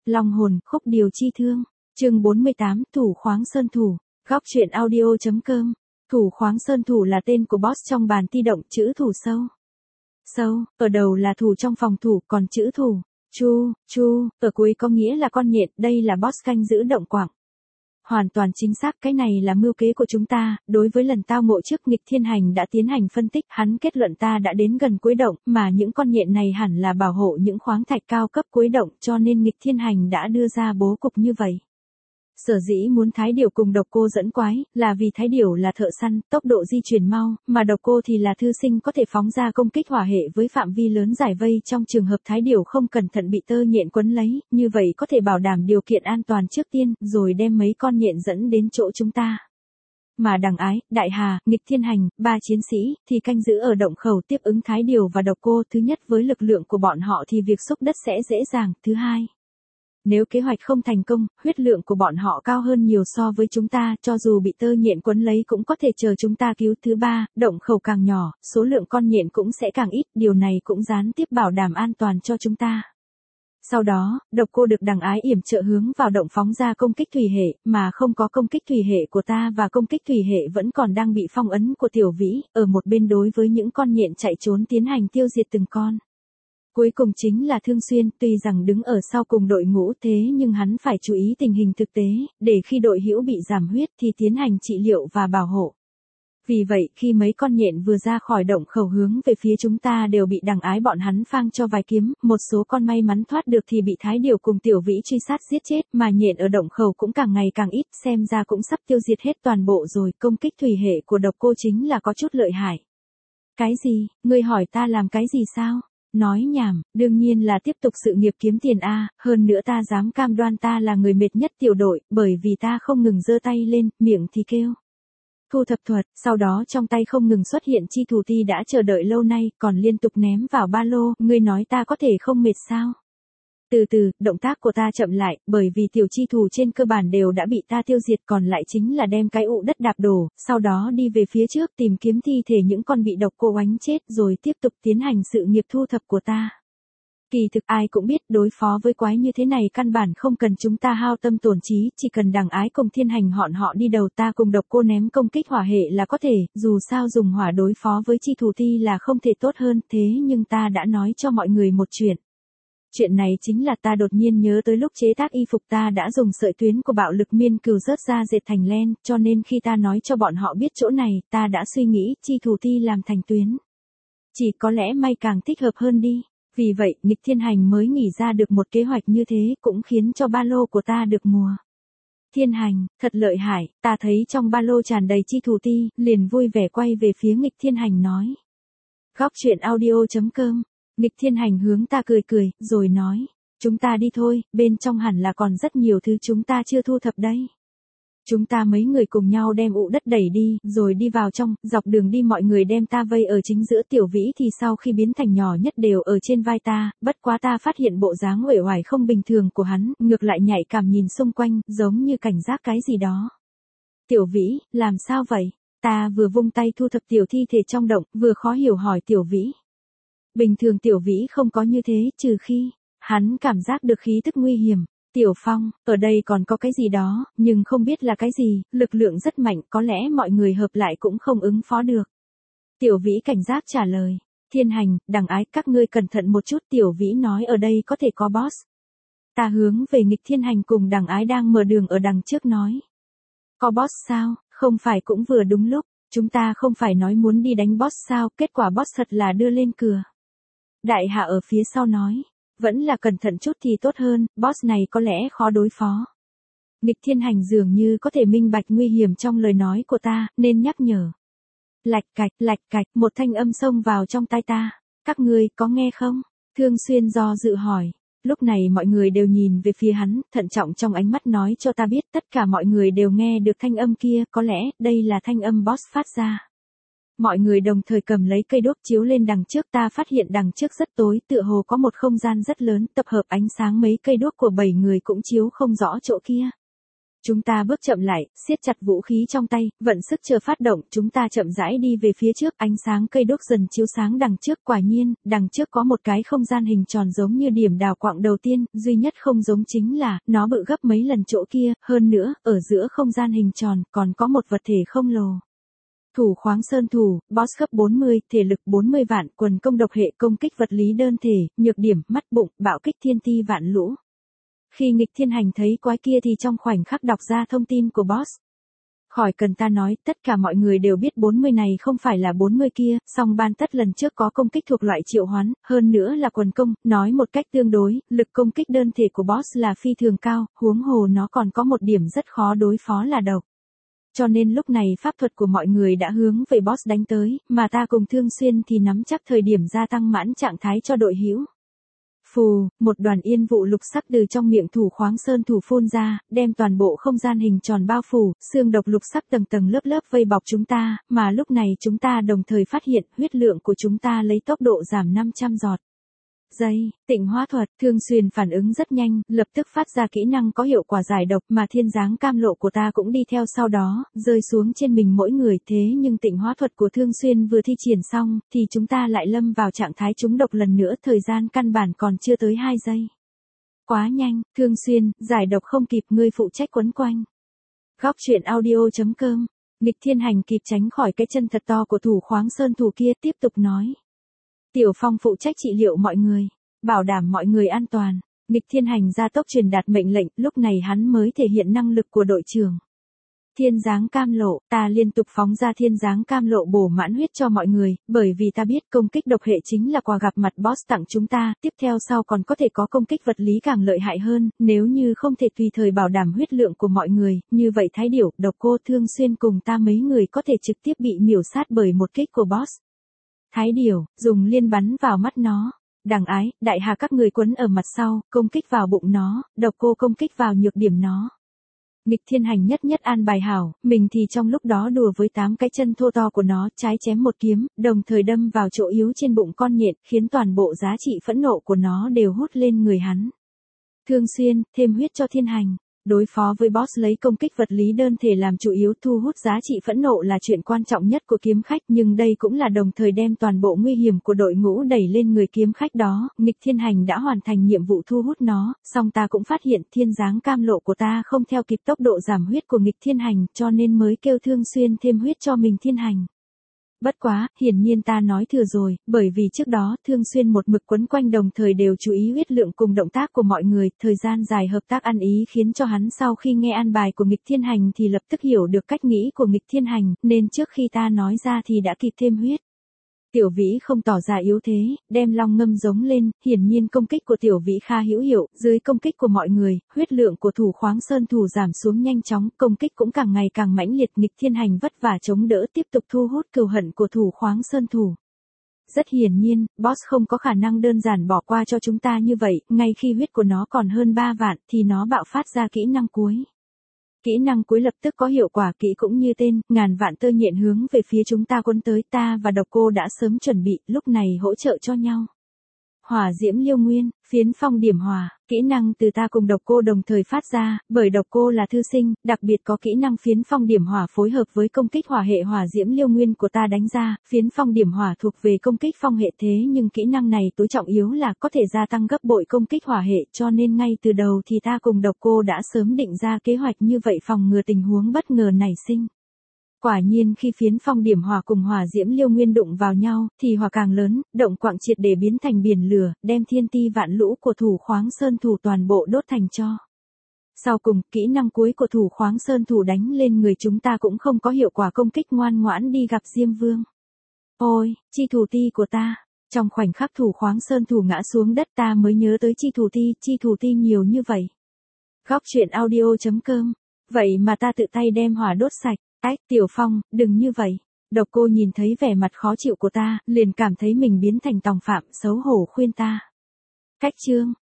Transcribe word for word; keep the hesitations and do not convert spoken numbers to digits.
Long hồn, khúc điều chi thương. Chương bốn mươi tám, Thủ khoáng sơn thủ. Góc truyện audio.com. Thủ khoáng sơn thủ là tên của boss trong bàn ti động, chữ thủ sâu. Sâu, ở đầu là thủ trong phòng thủ, còn chữ thủ, chu, chu, ở cuối có nghĩa là con nhện, đây là boss canh giữ động quảng. Hoàn toàn chính xác, cái này là mưu kế của chúng ta. Đối với lần tao ngộ trước, Nghịch Thiên Hành đã tiến hành phân tích, hắn kết luận ta đã đến gần cuối động, mà những con nhện này hẳn là bảo hộ những khoáng thạch cao cấp cuối động, cho nên Nghịch Thiên Hành đã đưa ra bố cục như vậy. Sở dĩ muốn Thái Điểu cùng Độc Cô dẫn quái, là vì Thái Điểu là thợ săn, tốc độ di chuyển mau, mà Độc Cô thì là thư sinh, có thể phóng ra công kích hỏa hệ với phạm vi lớn giải vây. Trong trường hợp Thái Điểu không cẩn thận bị tơ nhện quấn lấy, như vậy có thể bảo đảm điều kiện an toàn trước tiên, rồi đem mấy con nhện dẫn đến chỗ chúng ta. Mà Đằng Ái, Đại Hà, Nghịch Thiên Hành, ba chiến sĩ, thì canh giữ ở động khẩu tiếp ứng Thái Điểu và Độc Cô. Thứ nhất, với lực lượng của bọn họ thì việc xúc đất sẽ dễ dàng. Thứ hai, nếu kế hoạch không thành công, huyết lượng của bọn họ cao hơn nhiều so với chúng ta, cho dù bị tơ nhện quấn lấy cũng có thể chờ chúng ta cứu. Thứ ba, động khẩu càng nhỏ, số lượng con nhện cũng sẽ càng ít, điều này cũng gián tiếp bảo đảm an toàn cho chúng ta. Sau đó, Độc Cô được Đằng Ái yểm trợ hướng vào động phóng ra công kích thủy hệ, mà không có công kích thủy hệ của ta và công kích thủy hệ vẫn còn đang bị phong ấn của Tiểu Vĩ, ở một bên đối với những con nhện chạy trốn tiến hành tiêu diệt từng con. Cuối cùng chính là Thương Xuyên, tuy rằng đứng ở sau cùng đội ngũ thế nhưng hắn phải chú ý tình hình thực tế, để khi đội hữu bị giảm huyết thì tiến hành trị liệu và bảo hộ. Vì vậy, khi mấy con nhện vừa ra khỏi động khẩu hướng về phía chúng ta đều bị Đằng Ái bọn hắn phang cho vài kiếm, một số con may mắn thoát được thì bị Thái Điểu cùng Tiểu Vĩ truy sát giết chết, mà nhện ở động khẩu cũng càng ngày càng ít, xem ra cũng sắp tiêu diệt hết toàn bộ rồi. Công kích thủy hệ của Độc Cô chính là có chút lợi hại. Cái gì, ngươi hỏi ta làm cái gì sao? Nói nhảm, đương nhiên là tiếp tục sự nghiệp kiếm tiền a, hơn nữa ta dám cam đoan ta là người mệt nhất tiểu đội, bởi vì ta không ngừng giơ tay lên, miệng thì kêu thu thập thuật, sau đó trong tay không ngừng xuất hiện chi thủ ti đã chờ đợi lâu nay, còn liên tục ném vào ba lô, ngươi nói ta có thể không mệt sao? Từ từ, động tác của ta chậm lại, bởi vì tiểu chi thủ trên cơ bản đều đã bị ta tiêu diệt, còn lại chính là đem cái ụ đất đạp đổ, sau đó đi về phía trước tìm kiếm thi thể những con bị Độc Cô oánh chết, rồi tiếp tục tiến hành sự nghiệp thu thập của ta. Kỳ thực ai cũng biết đối phó với quái như thế này căn bản không cần chúng ta hao tâm tổn trí, chỉ cần Đằng Ái cùng Thiên Hành họn họ đi đầu, ta cùng Độc Cô ném công kích hỏa hệ là có thể, dù sao dùng hỏa đối phó với chi thủ ti là không thể tốt hơn, thế nhưng ta đã nói cho mọi người một chuyện. Chuyện này chính là ta đột nhiên nhớ tới lúc chế tác y phục ta đã dùng sợi tuyến của bạo lực miên cừu rớt ra dệt thành len, cho nên khi ta nói cho bọn họ biết chỗ này, ta đã suy nghĩ chi thủ ti làm thành tuyến. Chỉ có lẽ may càng thích hợp hơn đi. Vì vậy, Nghịch Thiên Hành mới nghĩ ra được một kế hoạch như thế, cũng khiến cho ba lô của ta được mùa. Thiên Hành, thật lợi hại, ta thấy trong ba lô tràn đầy chi thủ ti, liền vui vẻ quay về phía Nghịch Thiên Hành nói. Góc truyện audio.com. Nghịch Thiên Hành hướng ta cười cười, rồi nói, chúng ta đi thôi, bên trong hẳn là còn rất nhiều thứ chúng ta chưa thu thập đấy. Chúng ta mấy người cùng nhau đem ụ đất đẩy đi, rồi đi vào trong, dọc đường đi mọi người đem ta vây ở chính giữa. Tiểu Vĩ thì sau khi biến thành nhỏ nhất đều ở trên vai ta, bất quá ta phát hiện bộ dáng uể oải không bình thường của hắn, ngược lại nhạy cảm nhìn xung quanh, giống như cảnh giác cái gì đó. Tiểu Vĩ, làm sao vậy? Ta vừa vung tay thu thập tiểu thi thể trong động, vừa khó hiểu hỏi Tiểu Vĩ. Bình thường Tiểu Vĩ không có như thế, trừ khi hắn cảm giác được khí tức nguy hiểm. Tiểu Phong, ở đây còn có cái gì đó, nhưng không biết là cái gì, lực lượng rất mạnh, có lẽ mọi người hợp lại cũng không ứng phó được. Tiểu Vĩ cảnh giác trả lời. Thiên Hành, Đằng Ái, các ngươi cẩn thận một chút. Tiểu Vĩ nói ở đây có thể có boss. Ta hướng về Nghịch Thiên Hành cùng Đằng Ái đang mở đường ở đằng trước nói. Có boss sao, không phải cũng vừa đúng lúc, chúng ta không phải nói muốn đi đánh boss sao, kết quả boss thật là đưa lên cửa. Đại Hạ ở phía sau nói. Vẫn là cẩn thận chút thì tốt hơn, boss này có lẽ khó đối phó. Nghịch Thiên Hành dường như có thể minh bạch nguy hiểm trong lời nói của ta, nên nhắc nhở. Lạch cạch, lạch cạch, một thanh âm xông vào trong tai ta. Các ngươi có nghe không? Thương Xuyên do dự hỏi. Lúc này mọi người đều nhìn về phía hắn, thận trọng trong ánh mắt nói cho ta biết tất cả mọi người đều nghe được thanh âm kia, có lẽ đây là thanh âm boss phát ra. Mọi người đồng thời cầm lấy cây đuốc chiếu lên đằng trước, ta phát hiện đằng trước rất tối, tựa hồ có một không gian rất lớn, tập hợp ánh sáng mấy cây đuốc của bảy người cũng chiếu không rõ chỗ kia. Chúng ta bước chậm lại, siết chặt vũ khí trong tay, vận sức chờ phát động, chúng ta chậm rãi đi về phía trước, ánh sáng cây đuốc dần chiếu sáng đằng trước, quả nhiên, đằng trước có một cái không gian hình tròn giống như điểm đào quạng đầu tiên, duy nhất không giống chính là, nó bự gấp mấy lần chỗ kia, hơn nữa, ở giữa không gian hình tròn, còn có một vật thể không lồ. Thủ khoáng sơn thủ, boss cấp bốn mươi, thể lực bốn mươi vạn, quần công độc hệ công kích vật lý đơn thể, nhược điểm, mắt bụng, bạo kích thiên ti vạn lũ. Khi nghịch thiên hành thấy quái kia thì trong khoảnh khắc đọc ra thông tin của boss. Khỏi cần ta nói, tất cả mọi người đều biết bốn mươi này không phải là bốn mươi kia, song ban tất lần trước có công kích thuộc loại triệu hoán, hơn nữa là quần công, nói một cách tương đối, lực công kích đơn thể của boss là phi thường cao, huống hồ nó còn có một điểm rất khó đối phó là độc. Cho nên lúc này pháp thuật của mọi người đã hướng về boss đánh tới, mà ta cùng Thương Xuyên thì nắm chắc thời điểm gia tăng mãn trạng thái cho đội hữu. Phù, một đoàn yên vụ lục sắc từ trong miệng thủ khoáng sơn thủ phun ra, đem toàn bộ không gian hình tròn bao phủ, xương độc lục sắc tầng tầng lớp lớp vây bọc chúng ta, mà lúc này chúng ta đồng thời phát hiện huyết lượng của chúng ta lấy tốc độ giảm năm trăm giọt. Giây, tịnh hóa thuật, Thương Xuyên phản ứng rất nhanh, lập tức phát ra kỹ năng có hiệu quả giải độc mà thiên giáng cam lộ của ta cũng đi theo sau đó, rơi xuống trên mình mỗi người thế nhưng tịnh hóa thuật của Thương Xuyên vừa thi triển xong, thì chúng ta lại lâm vào trạng thái trúng độc lần nữa, thời gian căn bản còn chưa tới hai giây. Quá nhanh, Thương Xuyên, giải độc không kịp, ngươi phụ trách quấn quanh. Góc truyện audio chấm com, nghịch thiên hành kịp tránh khỏi cái chân thật to của thủ khoáng sơn thủ kia, tiếp tục nói. Tiểu Phong phụ trách trị liệu mọi người, bảo đảm mọi người an toàn. Nghịch thiên hành gia tốc truyền đạt mệnh lệnh, lúc này hắn mới thể hiện năng lực của đội trưởng. Thiên giáng cam lộ, ta liên tục phóng ra thiên giáng cam lộ bổ mãn huyết cho mọi người, bởi vì ta biết công kích độc hệ chính là quà gặp mặt boss tặng chúng ta, tiếp theo sau còn có thể có công kích vật lý càng lợi hại hơn, nếu như không thể tùy thời bảo đảm huyết lượng của mọi người, như vậy Thái Điểu, Độc Cô, Thương Xuyên cùng ta mấy người có thể trực tiếp bị miểu sát bởi một kích của boss. Thái Điểu, dùng liên bắn vào mắt nó. Đằng Ái, Đại Hà các người quấn ở mặt sau, công kích vào bụng nó, Độc Cô công kích vào nhược điểm nó. Nghịch thiên hành nhất nhất an bài hảo, mình thì trong lúc đó đùa với tám cái chân thô to của nó, trái chém một kiếm, đồng thời đâm vào chỗ yếu trên bụng con nhện, khiến toàn bộ giá trị phẫn nộ của nó đều hút lên người hắn. Thương Xuyên, thêm huyết cho thiên hành. Đối phó với boss lấy công kích vật lý đơn thể làm chủ yếu, thu hút giá trị phẫn nộ là chuyện quan trọng nhất của kiếm khách, nhưng đây cũng là đồng thời đem toàn bộ nguy hiểm của đội ngũ đẩy lên người kiếm khách đó. Nghịch thiên hành đã hoàn thành nhiệm vụ thu hút nó, song ta cũng phát hiện thiên giáng cam lộ của ta không theo kịp tốc độ giảm huyết của nghịch thiên hành, cho nên mới kêu Thương Xuyên thêm huyết cho mình thiên hành. Bất quá, hiển nhiên ta nói thừa rồi, bởi vì trước đó, Thương Xuyên một mực quấn quanh đồng thời đều chú ý huyết lượng cùng động tác của mọi người, thời gian dài hợp tác ăn ý khiến cho hắn sau khi nghe an bài của nghịch thiên hành thì lập tức hiểu được cách nghĩ của nghịch thiên hành, nên trước khi ta nói ra thì đã kịp thêm huyết. Tiểu Vĩ không tỏ ra yếu thế, đem long ngâm giống lên, hiển nhiên công kích của Tiểu Vĩ kha hữu hiệu, dưới công kích của mọi người, huyết lượng của thủ khoáng sơn thủ giảm xuống nhanh chóng, công kích cũng càng ngày càng mãnh liệt, nghịch thiên hành vất vả chống đỡ tiếp tục thu hút cừu hận của thủ khoáng sơn thủ. Rất hiển nhiên, boss không có khả năng đơn giản bỏ qua cho chúng ta như vậy, ngay khi huyết của nó còn hơn ba vạn thì nó bạo phát ra kỹ năng cuối. Kỹ năng cuối lập tức có hiệu quả, kỹ cũng như tên, ngàn vạn tơ nhện hướng về phía chúng ta cuốn tới, ta và Độc Cô đã sớm chuẩn bị, lúc này hỗ trợ cho nhau. Hỏa diễm liêu nguyên, phiến phong điểm hỏa, kỹ năng từ ta cùng Độc Cô đồng thời phát ra, bởi Độc Cô là thư sinh, đặc biệt có kỹ năng phiến phong điểm hỏa phối hợp với công kích hỏa hệ hỏa diễm liêu nguyên của ta đánh ra, phiến phong điểm hỏa thuộc về công kích phong hệ, thế nhưng kỹ năng này tối trọng yếu là có thể gia tăng gấp bội công kích hỏa hệ, cho nên ngay từ đầu thì ta cùng Độc Cô đã sớm định ra kế hoạch như vậy phòng ngừa tình huống bất ngờ nảy sinh. Quả nhiên khi phiến phong điểm hỏa cùng hỏa diễm liêu nguyên đụng vào nhau, thì hỏa càng lớn, động quạng triệt để biến thành biển lửa, đem thiên ti vạn lũ của thủ khoáng sơn thủ toàn bộ đốt thành tro. Sau cùng, kỹ năng cuối của thủ khoáng sơn thủ đánh lên người chúng ta cũng không có hiệu quả, công kích ngoan ngoãn đi gặp Diêm Vương. Ôi, chi thủ ti của ta. Trong khoảnh khắc thủ khoáng sơn thủ ngã xuống đất ta mới nhớ tới chi thủ ti, chi thủ ti nhiều như vậy. Góc truyện audio chấm com. Vậy mà ta tự tay đem hỏa đốt sạch. Ách, Tiểu Phong, đừng như vậy. Độc Cô nhìn thấy vẻ mặt khó chịu của ta, liền cảm thấy mình biến thành tòng phạm, xấu hổ khuyên ta. Cách chương,